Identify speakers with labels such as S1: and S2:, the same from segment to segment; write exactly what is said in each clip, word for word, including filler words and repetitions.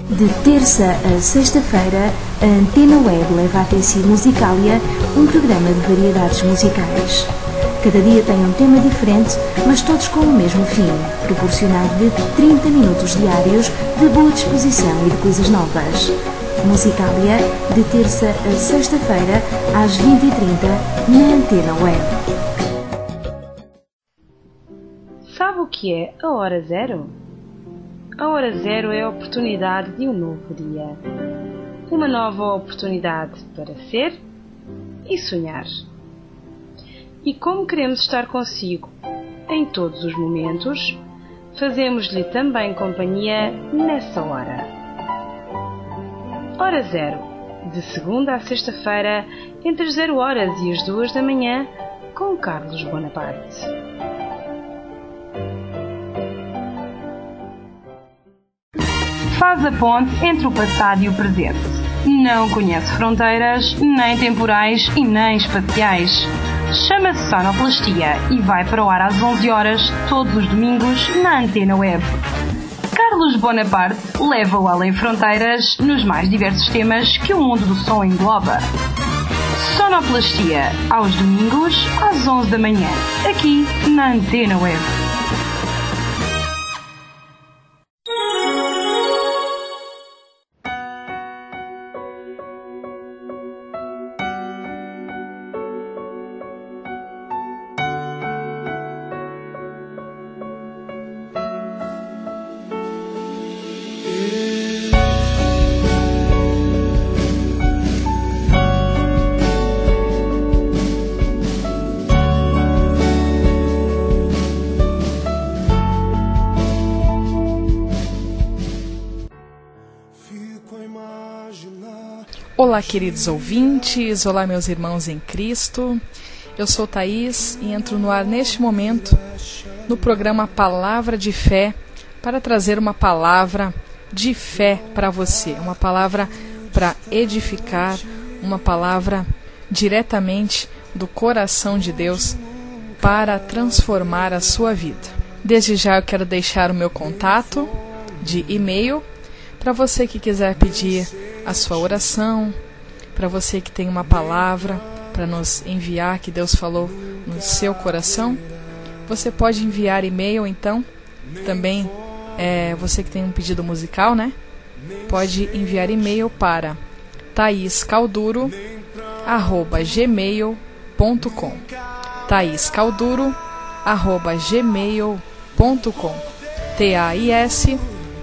S1: De terça a sexta-feira, a Antena Web leva até si Musicalia, um programa de variedades musicais. Cada dia tem um tema diferente, mas todos com o mesmo fim, proporcionar-lhe trinta minutos diários de boa disposição e de coisas novas. Musicalia, de terça a sexta-feira, às vinte e trinta, na Antena Web.
S2: Sabe o que é a Hora Zero? A Hora Zero é a oportunidade de um novo dia. Uma nova oportunidade para ser e sonhar. E como queremos estar consigo em todos os momentos, fazemos-lhe também companhia nessa hora. Hora Zero, de segunda a sexta-feira, entre as zero horas e as duas da manhã, com Carlos Bonaparte. Faz a ponte entre o passado e o presente. Não conhece fronteiras, nem temporais e nem espaciais. Chama-se Sonoplastia e vai para o ar às onze horas, todos os domingos, na Antena Web. Carlos Bonaparte leva-o além fronteiras nos mais diversos temas que o mundo do som engloba. Sonoplastia, aos domingos, às onze da manhã, aqui na Antena Web.
S3: Olá, queridos ouvintes, olá, meus irmãos em Cristo. Eu sou Thaís e entro no ar neste momento no programa Palavra de Fé para trazer uma palavra de fé para você, uma palavra para edificar, uma palavra diretamente do coração de Deus para transformar a sua vida. Desde já eu quero deixar o meu contato de e-mail para você que quiser pedir a sua oração, para você que tem uma palavra para nos enviar, que Deus falou no seu coração. Você pode enviar e-mail, então. Também é, você que tem um pedido musical, né? Pode enviar e-mail para thaís calduro arroba gmail ponto com thaís calduro arroba gmail ponto com T A I S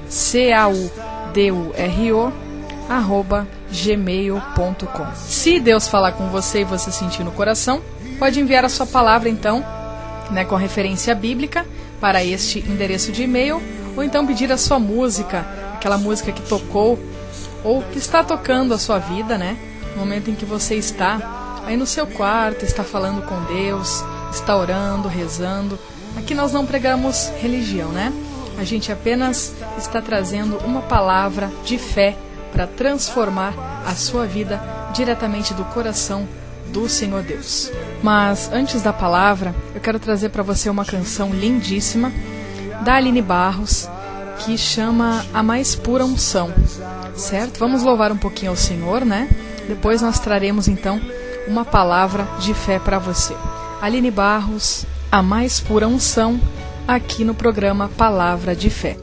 S3: C A U D U R O arroba gmail ponto com. Se Deus falar com você e você sentir no coração, pode enviar a sua palavra então, né, com referência bíblica para este endereço de e-mail, ou então pedir a sua música, aquela música que tocou ou que está tocando a sua vida, né, no momento em que você está aí no seu quarto, está falando com Deus, está orando, rezando. Aqui nós não pregamos religião, né? A gente apenas está trazendo uma palavra de fé para transformar a sua vida diretamente do coração do Senhor Deus. Mas antes da palavra, eu quero trazer para você uma canção lindíssima da Aline Barros, que chama A Mais Pura Unção, certo? Vamos louvar um pouquinho ao Senhor, né? Depois nós traremos então uma palavra de fé para você. Aline Barros, A Mais Pura Unção, aqui no programa Palavra de Fé.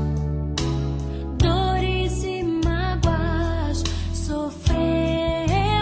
S4: Dores e mágoas sofremos.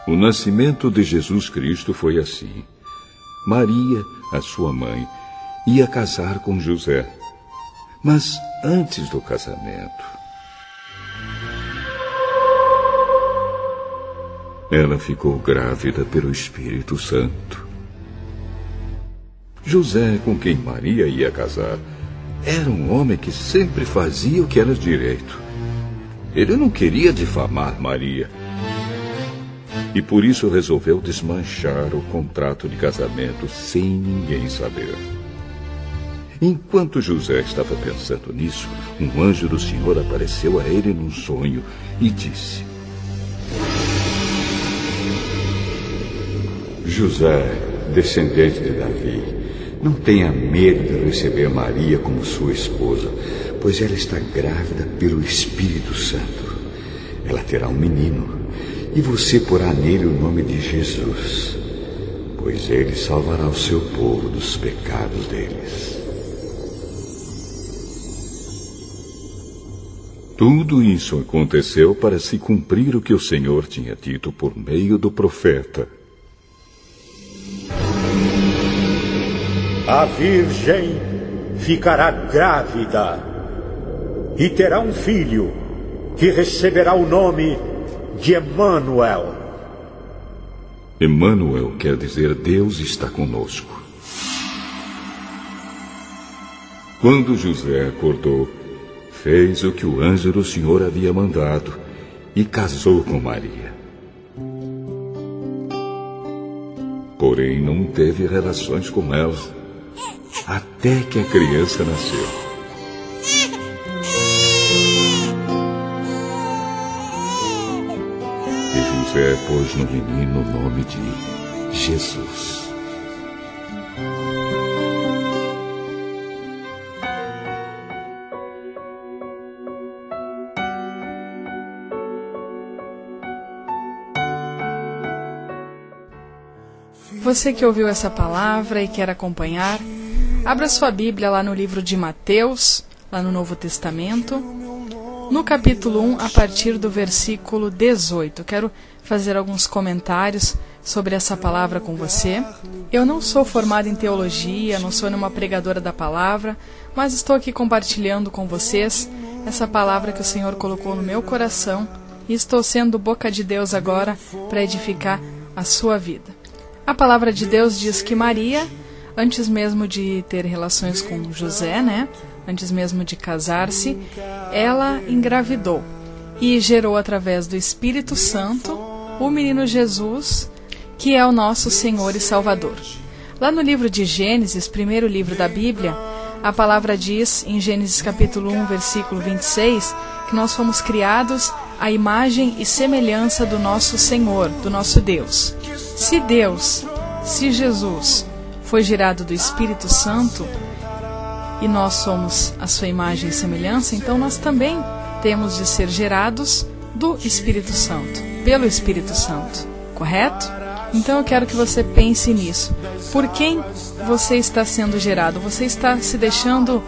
S4: O nascimento de Jesus Cristo foi assim. Maria, a sua mãe, ia casar com José. Mas antes do casamento, ela ficou grávida pelo Espírito Santo. José, com quem Maria ia casar, era um homem que sempre fazia o que era direito. Ele não queria difamar Maria. E por isso resolveu desmanchar o contrato de casamento sem ninguém saber. Enquanto José estava pensando nisso, um anjo do Senhor apareceu a ele num sonho e disse:
S5: José, descendente de Davi, não tenha medo de receber Maria como sua esposa, pois ela está grávida pelo Espírito Santo. Ela terá um menino, e você porá nele o nome de Jesus, pois ele salvará o seu povo dos pecados deles.
S4: Tudo isso aconteceu para se cumprir o que o Senhor tinha dito por meio do profeta.
S6: A virgem ficará grávida e terá um filho que receberá o nome de Emanuel.
S4: Emanuel quer dizer Deus está conosco. Quando José acordou, fez o que o anjo do Senhor havia mandado e casou com Maria. Porém, não teve relações com ela até que a criança nasceu. E José pôs no menino o nome de Jesus.
S3: Você que ouviu essa palavra e quer acompanhar, abra sua Bíblia lá no livro de Mateus, lá no Novo Testamento, no capítulo um, a partir do versículo dezoito. Quero fazer alguns comentários sobre essa palavra com você. Eu não sou formada em teologia, não sou nenhuma pregadora da palavra, mas estou aqui compartilhando com vocês essa palavra que o Senhor colocou no meu coração e estou sendo boca de Deus agora para edificar a sua vida. A palavra de Deus diz que Maria, antes mesmo de ter relações com José, né? Antes mesmo de casar-se, ela engravidou e gerou através do Espírito Santo o menino Jesus, que é o nosso Senhor e Salvador. Lá no livro de Gênesis, primeiro livro da Bíblia, a palavra diz, em Gênesis capítulo um, versículo vinte e seis, que nós fomos criados à imagem e semelhança do nosso Senhor, do nosso Deus. Se Deus, se Jesus foi gerado do Espírito Santo e nós somos a sua imagem e semelhança, então nós também temos de ser gerados do Espírito Santo, pelo Espírito Santo, correto? Então eu quero que você pense nisso. Por quem você está sendo gerado? Você está se deixando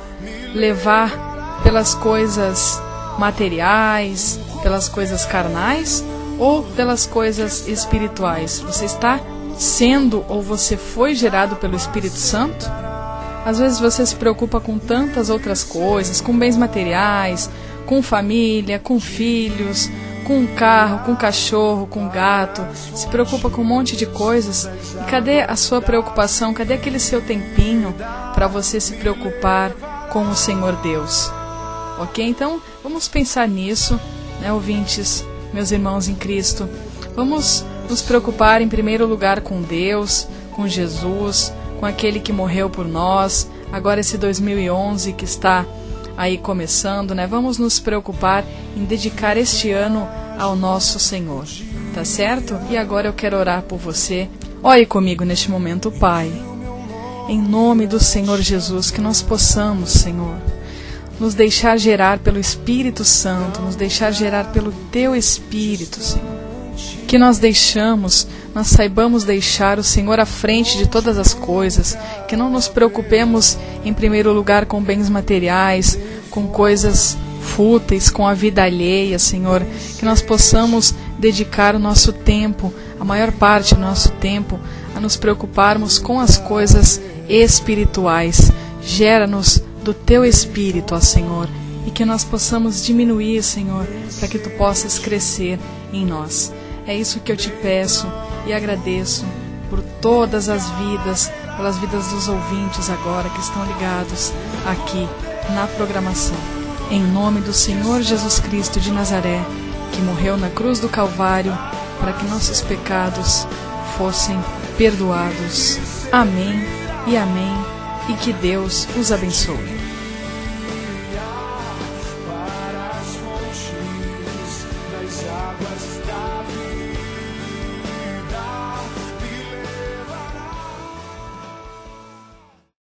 S3: levar pelas coisas materiais, pelas coisas carnais ou pelas coisas espirituais? Você está sendo ou você foi gerado pelo Espírito Santo? Às vezes você se preocupa com tantas outras coisas, com bens materiais, com família, com filhos, com um carro, com um cachorro, com um gato, se preocupa com um monte de coisas. E cadê a sua preocupação? Cadê aquele seu tempinho para você se preocupar com o Senhor Deus? Ok? Então, vamos pensar nisso, né, ouvintes, meus irmãos em Cristo. Vamos nos preocupar em primeiro lugar com Deus, com Jesus, com aquele que morreu por nós. Agora esse dois mil e onze que está aí começando, né? Vamos nos preocupar em dedicar este ano ao nosso Senhor, tá certo? E agora eu quero orar por você. Ore comigo neste momento, Pai. Em nome do Senhor Jesus, que nós possamos, Senhor, nos deixar gerar pelo Espírito Santo, nos deixar gerar pelo Teu Espírito, Senhor. Que nós deixamos, nós saibamos deixar o Senhor à frente de todas as coisas, que não nos preocupemos em primeiro lugar com bens materiais, com coisas fúteis, com a vida alheia, Senhor, que nós possamos dedicar o nosso tempo a maior parte do nosso tempo a nos preocuparmos com as coisas espirituais. Gera-nos do Teu Espírito, ó Senhor, e que nós possamos diminuir, Senhor, para que Tu possas crescer em nós. É isso que eu te peço e agradeço por todas as vidas, pelas vidas dos ouvintes agora que estão ligados aqui na programação. Em nome do Senhor Jesus Cristo de Nazaré, que morreu na cruz do Calvário para que nossos pecados fossem perdoados. Amém e amém, e que Deus os abençoe.